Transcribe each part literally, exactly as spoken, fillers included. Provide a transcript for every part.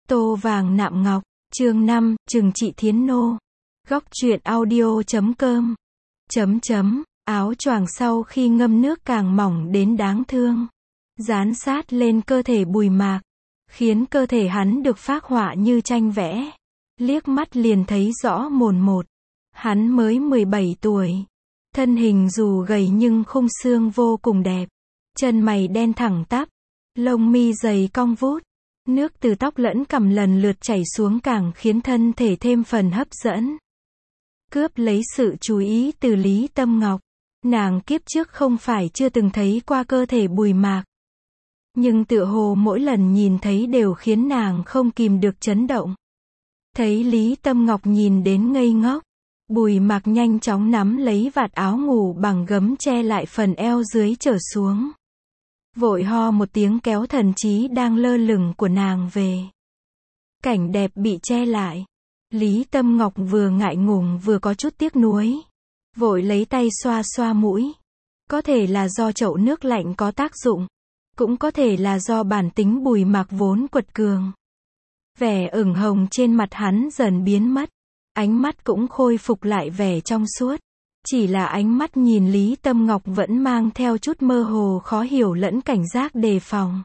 Tô vàng nạm ngọc, chương năm, Trừng trị Thiến Nô. Góc truyện audio chấm com. Chấm chấm, áo choàng sau khi ngâm nước càng mỏng đến đáng thương. Dán sát lên cơ thể Bùi Mạc, khiến cơ thể hắn được phác họa như tranh vẽ. Liếc mắt liền thấy rõ mồn một. Hắn mới mười bảy tuổi. Thân hình dù gầy nhưng khung xương vô cùng đẹp. Chân mày đen thẳng tắp, lông mi dày cong vút. Nước từ tóc lẫn cằm lần lượt chảy xuống càng khiến thân thể thêm phần hấp dẫn. Cướp lấy sự chú ý từ Lý Tâm Ngọc. Nàng kiếp trước không phải chưa từng thấy qua cơ thể Bùi Mạc. Nhưng tựa hồ mỗi lần nhìn thấy đều khiến nàng không kìm được chấn động. Thấy Lý Tâm Ngọc nhìn đến ngây ngốc. Bùi Mạc nhanh chóng nắm lấy vạt áo ngủ bằng gấm che lại phần eo dưới trở xuống. Vội ho một tiếng kéo thần trí đang lơ lửng của nàng về. Cảnh đẹp bị che lại. Lý Tâm Ngọc vừa ngại ngùng vừa có chút tiếc nuối. Vội lấy tay xoa xoa mũi. Có thể là do chậu nước lạnh có tác dụng. Cũng có thể là do bản tính Bùi Mạc vốn quật cường. Vẻ ửng hồng trên mặt hắn dần biến mất. Ánh mắt cũng khôi phục lại vẻ trong suốt. Chỉ là ánh mắt nhìn Lý Tâm Ngọc vẫn mang theo chút mơ hồ khó hiểu lẫn cảnh giác đề phòng.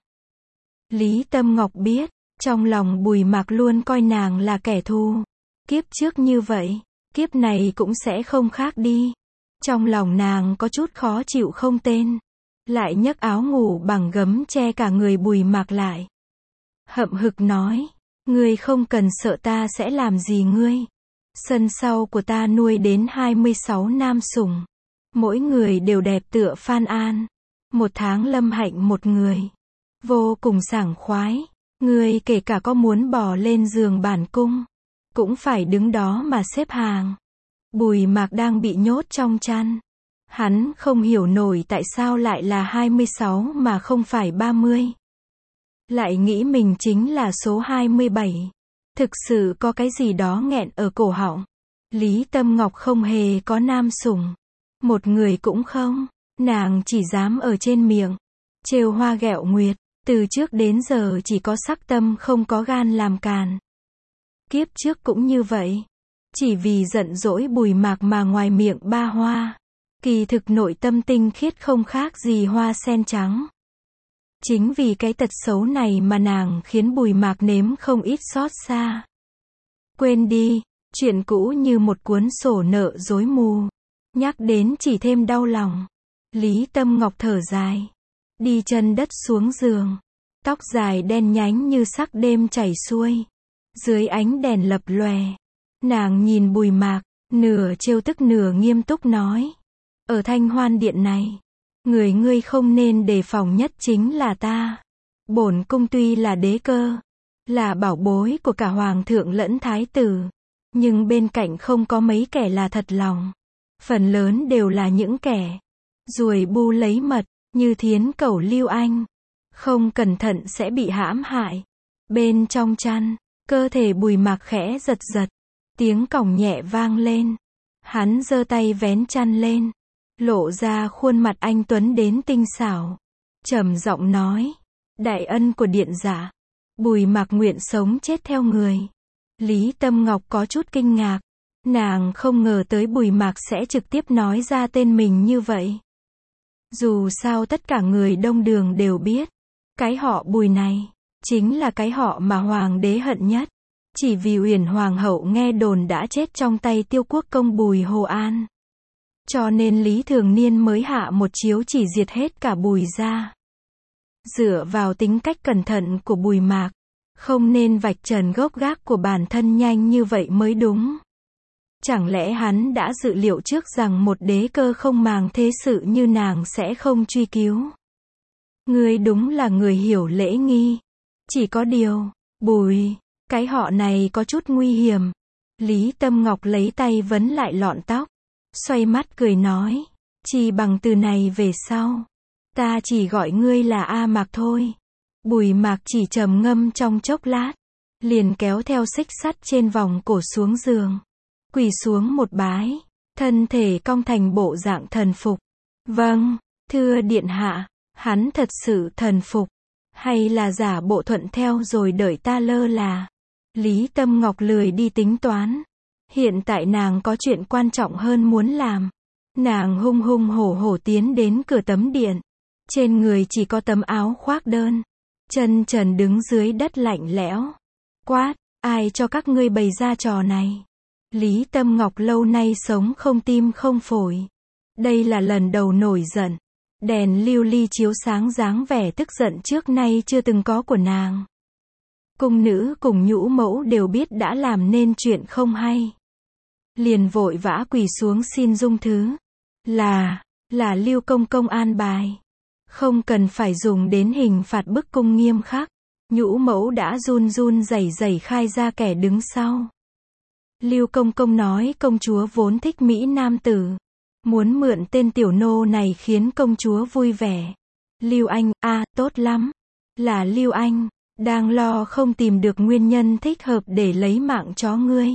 Lý Tâm Ngọc biết, trong lòng Bùi Mạc luôn coi nàng là kẻ thù. Kiếp trước như vậy, kiếp này cũng sẽ không khác đi. Trong lòng nàng có chút khó chịu không tên. Lại nhấc áo ngủ bằng gấm che cả người Bùi Mạc lại. Hậm hực nói, ngươi không cần sợ ta sẽ làm gì ngươi. Sân sau của ta nuôi đến hai mươi sáu nam sủng. Mỗi người đều đẹp tựa Phan An. Một tháng lâm hạnh một người. Vô cùng sảng khoái. Ngươi kể cả có muốn bò lên giường bản cung, cũng phải đứng đó mà xếp hàng. Bùi Mạc đang bị nhốt trong chăn. Hắn không hiểu nổi tại sao lại là hai mươi sáu mà không phải ba mươi. Lại nghĩ mình chính là số hai mươi bảy. Thực sự có cái gì đó nghẹn ở cổ họng. Lý Tâm Ngọc không hề có nam sủng. Một người cũng không. Nàng chỉ dám ở trên miệng trêu hoa ghẹo nguyệt. Từ trước đến giờ chỉ có sắc tâm không có gan làm càn. Kiếp trước cũng như vậy. Chỉ vì giận dỗi Bùi Mạc mà ngoài miệng ba hoa. Kỳ thực nội tâm tinh khiết không khác gì hoa sen trắng. Chính vì cái tật xấu này mà nàng khiến Bùi Mạc nếm không ít xót xa. Quên đi, chuyện cũ như một cuốn sổ nợ rối mù. Nhắc đến chỉ thêm đau lòng. Lý Tâm Ngọc thở dài. Đi chân đất xuống giường. Tóc dài đen nhánh như sắc đêm chảy xuôi. Dưới ánh đèn lập lòe. Nàng nhìn Bùi Mạc, nửa trêu tức nửa nghiêm túc nói. Ở Thanh Hoan Điện này, người ngươi không nên đề phòng nhất chính là ta. Bổn cung tuy là đế cơ, là bảo bối của cả hoàng thượng lẫn thái tử, nhưng bên cạnh không có mấy kẻ là thật lòng. Phần lớn đều là những kẻ ruồi bu lấy mật, như Thiến Cẩu Lưu Anh. Không cẩn thận sẽ bị hãm hại. Bên trong chăn, cơ thể Bùi Mạc khẽ giật giật. Tiếng còng nhẹ vang lên. Hắn giơ tay vén chăn lên. Lộ ra khuôn mặt anh tuấn đến tinh xảo. Trầm giọng nói. Đại ân của điện giả. Bùi Mạc nguyện sống chết theo người. Lý Tâm Ngọc có chút kinh ngạc. Nàng không ngờ tới Bùi Mạc sẽ trực tiếp nói ra tên mình như vậy. Dù sao tất cả người đông đường đều biết. Cái họ Bùi này, chính là cái họ mà hoàng đế hận nhất. Chỉ vì Uyển Hoàng hậu nghe đồn đã chết trong tay Tiêu Quốc công Bùi Hồ An. Cho nên Lý Thường Niên mới hạ một chiếu chỉ diệt hết cả Bùi gia. Dựa vào tính cách cẩn thận của Bùi Mạc, không nên vạch trần gốc gác của bản thân nhanh như vậy mới đúng. Chẳng lẽ hắn đã dự liệu trước rằng một đế cơ không màng thế sự như nàng sẽ không truy cứu. Ngươi đúng là người hiểu lễ nghi. Chỉ có điều, Bùi, cái họ này có chút nguy hiểm. Lý Tâm Ngọc lấy tay vấn lại lọn tóc. Xoay mắt cười nói. Chỉ bằng từ này về sau. Ta chỉ gọi ngươi là A Mạc thôi. Bùi Mạc chỉ trầm ngâm trong chốc lát. Liền kéo theo xích sắt trên vòng cổ xuống giường. Quỳ xuống một bái. Thân thể cong thành bộ dạng thần phục. Vâng, thưa điện hạ. Hắn thật sự thần phục. Hay là giả bộ thuận theo rồi đợi ta lơ là. Lý Tâm Ngọc lười đi tính toán. Hiện tại nàng có chuyện quan trọng hơn muốn làm. Nàng hung hung hổ hổ tiến đến cửa tắm điện. Trên người chỉ có tấm áo khoác đơn. Chân trần đứng dưới đất lạnh lẽo. Quát, ai cho các ngươi bày ra trò này? Lý Tâm Ngọc lâu nay sống không tim không phổi. Đây là lần đầu nổi giận. Đèn lưu ly chiếu sáng dáng vẻ tức giận trước nay chưa từng có của nàng. Cung nữ cùng nhũ mẫu đều biết đã làm nên chuyện không hay. Liền vội vã quỳ xuống xin dung thứ. Là, là Lưu công công an bài. Không cần phải dùng đến hình phạt bức cung nghiêm khắc. Nhũ mẫu đã run run rẩy rẩy khai ra kẻ đứng sau. Lưu công công nói công chúa vốn thích mỹ nam tử. Muốn mượn tên tiểu nô này khiến công chúa vui vẻ. Lưu Anh, a à, tốt lắm. Là Lưu Anh, đang lo không tìm được nguyên nhân thích hợp để lấy mạng chó ngươi.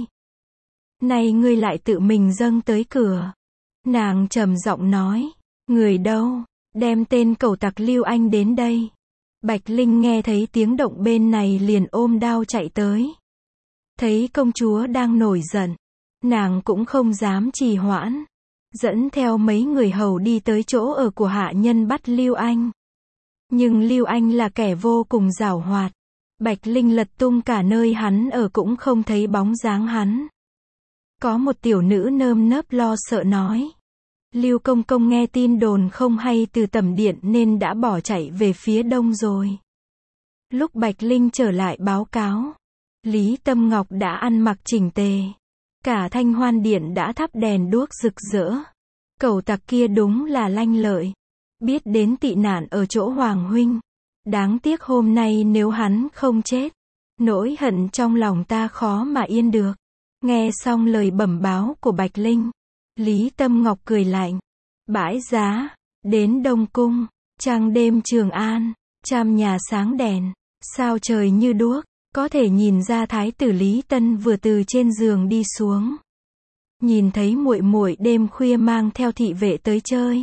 Nay ngươi lại tự mình dâng tới cửa. Nàng trầm giọng nói, người đâu, đem tên cẩu tặc Lưu Anh đến đây. Bạch Linh nghe thấy tiếng động bên này liền ôm đao chạy tới. Thấy công chúa đang nổi giận, nàng cũng không dám trì hoãn. Dẫn theo mấy người hầu đi tới chỗ ở của hạ nhân bắt Lưu Anh. Nhưng Lưu Anh là kẻ vô cùng giảo hoạt. Bạch Linh lật tung cả nơi hắn ở cũng không thấy bóng dáng hắn. Có một tiểu nữ nơm nớp lo sợ nói. Lưu công công nghe tin đồn không hay từ tẩm điện nên đã bỏ chạy về phía đông rồi. Lúc Bạch Linh trở lại báo cáo, Lý Tâm Ngọc đã ăn mặc chỉnh tề. Cả Thanh Hoan Điện đã thắp đèn đuốc rực rỡ. Cẩu tặc kia đúng là lanh lợi. Biết đến tị nạn ở chỗ Hoàng huynh. Đáng tiếc hôm nay nếu hắn không chết, nỗi hận trong lòng ta khó mà yên được. Nghe xong lời bẩm báo của Bạch Linh, Lý Tâm Ngọc cười lạnh. Bãi giá, đến Đông Cung, trăng đêm Trường An, trăm nhà sáng đèn, sao trời như đuốc, có thể nhìn ra thái tử Lý Tân vừa từ trên giường đi xuống. Nhìn thấy muội muội đêm khuya mang theo thị vệ tới chơi.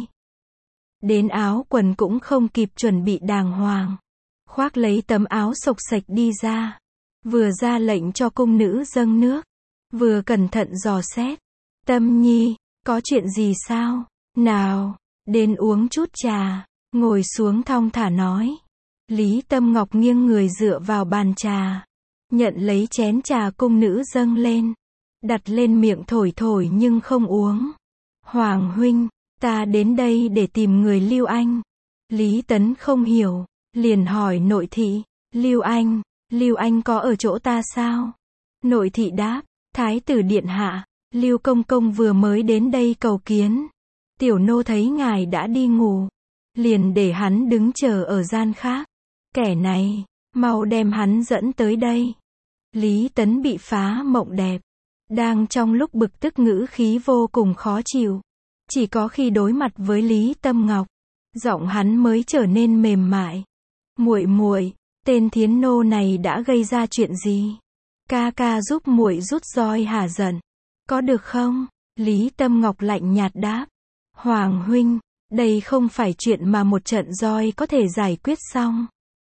Đến áo quần cũng không kịp chuẩn bị đàng hoàng. Khoác lấy tấm áo xộc xệch đi ra. Vừa ra lệnh cho cung nữ dâng nước. Vừa cẩn thận dò xét. Tâm nhi, có chuyện gì sao? Nào, đến uống chút trà. Ngồi xuống thong thả nói. Lý Tâm Ngọc nghiêng người dựa vào bàn trà. Nhận lấy chén trà cung nữ dâng lên. Đặt lên miệng thổi thổi nhưng không uống. Hoàng huynh, ta đến đây để tìm người Lưu Anh. Lý Tấn không hiểu, liền hỏi nội thị. Lưu Anh, Lưu Anh có ở chỗ ta sao? Nội thị đáp, thái tử điện hạ, Lưu công công vừa mới đến đây cầu kiến. Tiểu nô thấy ngài đã đi ngủ, liền để hắn đứng chờ ở gian khác. Kẻ này, mau đem hắn dẫn tới đây. Lý Tấn bị phá mộng đẹp. Đang trong lúc bực tức ngữ khí vô cùng khó chịu. Chỉ có khi đối mặt với Lý Tâm Ngọc, giọng hắn mới trở nên mềm mại. Muội muội, tên thiến nô này đã gây ra chuyện gì? Ca ca giúp muội rút roi hả giận. Có được không? Lý Tâm Ngọc lạnh nhạt đáp. Hoàng huynh, đây không phải chuyện mà một trận roi có thể giải quyết xong.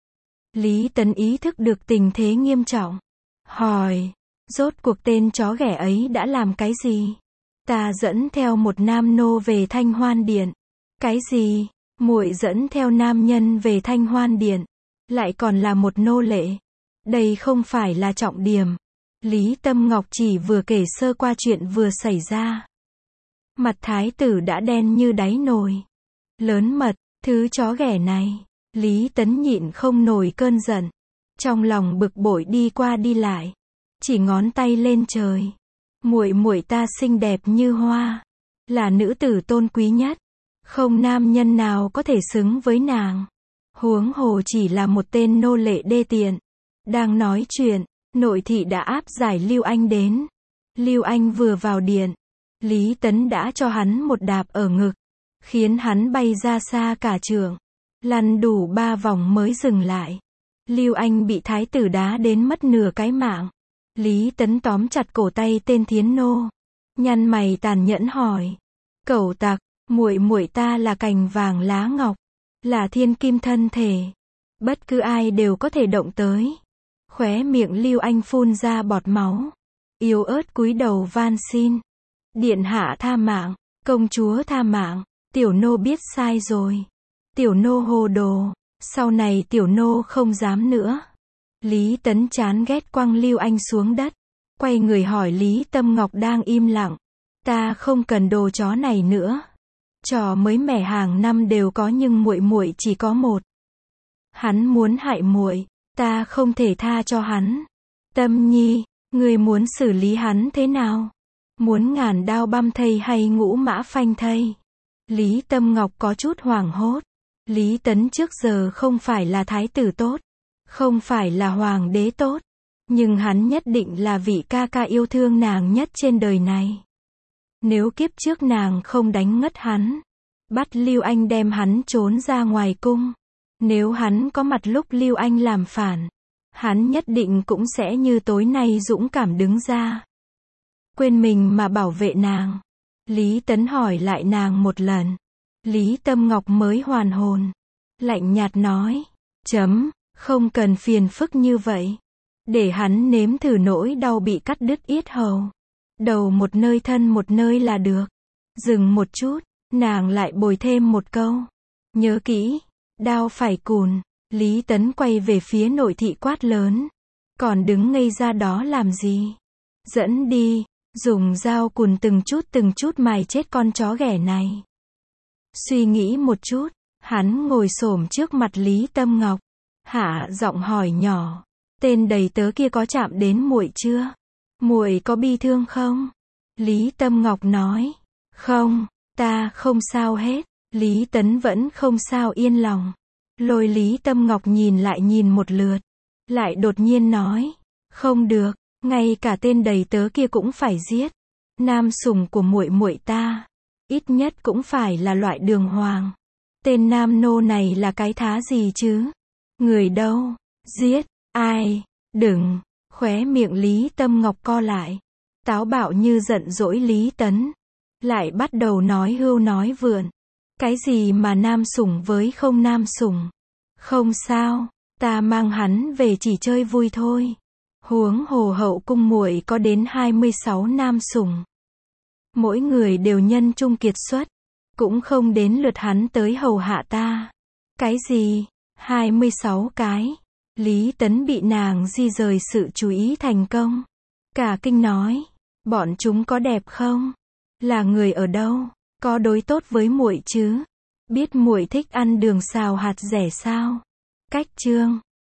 Lý Tấn ý thức được tình thế nghiêm trọng. Hỏi, rốt cuộc tên chó ghẻ ấy đã làm cái gì? Ta dẫn theo một nam nô về Thanh Hoan Điện. Cái gì? Muội dẫn theo nam nhân về Thanh Hoan Điện, lại còn là một nô lệ. Đây không phải là trọng điểm. Lý Tâm Ngọc chỉ vừa kể sơ qua chuyện vừa xảy ra. Mặt thái tử đã đen như đáy nồi. Lớn mật, thứ chó ghẻ này. Lý Tấn nhịn không nổi cơn giận. Trong lòng bực bội đi qua đi lại. Chỉ ngón tay lên trời. Muội muội ta xinh đẹp như hoa, là nữ tử tôn quý nhất, không nam nhân nào có thể xứng với nàng. Huống hồ chỉ là một tên nô lệ đê tiện. Đang nói chuyện, nội thị đã áp giải Lưu Anh đến. Lưu Anh vừa vào điện, Lý Tấn đã cho hắn một đạp ở ngực, khiến hắn bay ra xa cả trượng, lăn đủ ba vòng mới dừng lại. Lưu Anh bị thái tử đá đến mất nửa cái mạng. Lý Tấn tóm chặt cổ tay tên thiến nô, nhăn mày tàn nhẫn hỏi. Cẩu tặc, muội muội ta là cành vàng lá ngọc, là thiên kim thân thể. Bất cứ ai đều có thể động tới. Khóe miệng Lưu Anh phun ra bọt máu. Yếu ớt cúi đầu van xin. Điện hạ tha mạng, công chúa tha mạng, tiểu nô biết sai rồi. Tiểu nô hồ đồ, sau này tiểu nô không dám nữa. Lý Tấn chán ghét quăng Lưu Anh xuống đất, quay người hỏi Lý Tâm Ngọc đang im lặng. Ta không cần đồ chó này nữa. Trò mới mẻ hàng năm đều có nhưng muội muội chỉ có một. Hắn muốn hại muội, ta không thể tha cho hắn. Tâm Nhi, ngươi muốn xử lý hắn thế nào? Muốn ngàn đao băm thây hay ngũ mã phanh thây? Lý Tâm Ngọc có chút hoảng hốt. Lý Tấn trước giờ không phải là thái tử tốt, không phải là hoàng đế tốt, nhưng hắn nhất định là vị ca ca yêu thương nàng nhất trên đời này. Nếu kiếp trước nàng không đánh ngất hắn, bắt Lưu Anh đem hắn trốn ra ngoài cung, nếu hắn có mặt lúc Lưu Anh làm phản, hắn nhất định cũng sẽ như tối nay dũng cảm đứng ra, quên mình mà bảo vệ nàng. Lý Tấn hỏi lại nàng một lần. Lý Tâm Ngọc mới hoàn hồn, lạnh nhạt nói, chấm, không cần phiền phức như vậy. Để hắn nếm thử nỗi đau bị cắt đứt yết hầu. Đầu một nơi thân một nơi là được. Dừng một chút, nàng lại bồi thêm một câu. Nhớ kỹ, đao phải cùn. Lý Tấn quay về phía nội thị quát lớn. Còn đứng ngây ra đó làm gì? Dẫn đi, dùng dao cùn từng chút từng chút mài chết con chó ghẻ này. Suy nghĩ một chút, hắn ngồi xổm trước mặt Lý Tâm Ngọc, hạ giọng hỏi nhỏ, tên đầy tớ kia có chạm đến muội chưa? Muội có bi thương không? Lý Tâm Ngọc nói, không, ta không sao hết. Lý Tấn vẫn không sao yên lòng, lôi Lý Tâm Ngọc nhìn lại nhìn một lượt, lại đột nhiên nói, không được, ngay cả tên đầy tớ kia cũng phải giết. Nam sủng của muội muội ta, ít nhất cũng phải là loại đường hoàng. Tên nam nô này là cái thá gì chứ? Người đâu? Giết? Ai? Đừng! Khóe miệng Lý Tâm Ngọc co lại. Táo bạo như giận dỗi Lý Tấn. Lại bắt đầu nói hưu nói vượn. Cái gì mà nam sủng với không nam sủng? Không sao, ta mang hắn về chỉ chơi vui thôi. Huống hồ hậu cung muội có đến hai mươi sáu nam sủng. Mỗi người đều nhân trung kiệt xuất, cũng không đến lượt hắn tới hầu hạ ta. Cái gì? hai mươi sáu cái. Lý Tấn bị nàng di rời sự chú ý thành công. Cả kinh nói, bọn chúng có đẹp không? Là người ở đâu? Có đối tốt với muội chứ? Biết muội thích ăn đường xào hạt dẻ sao? Cách chương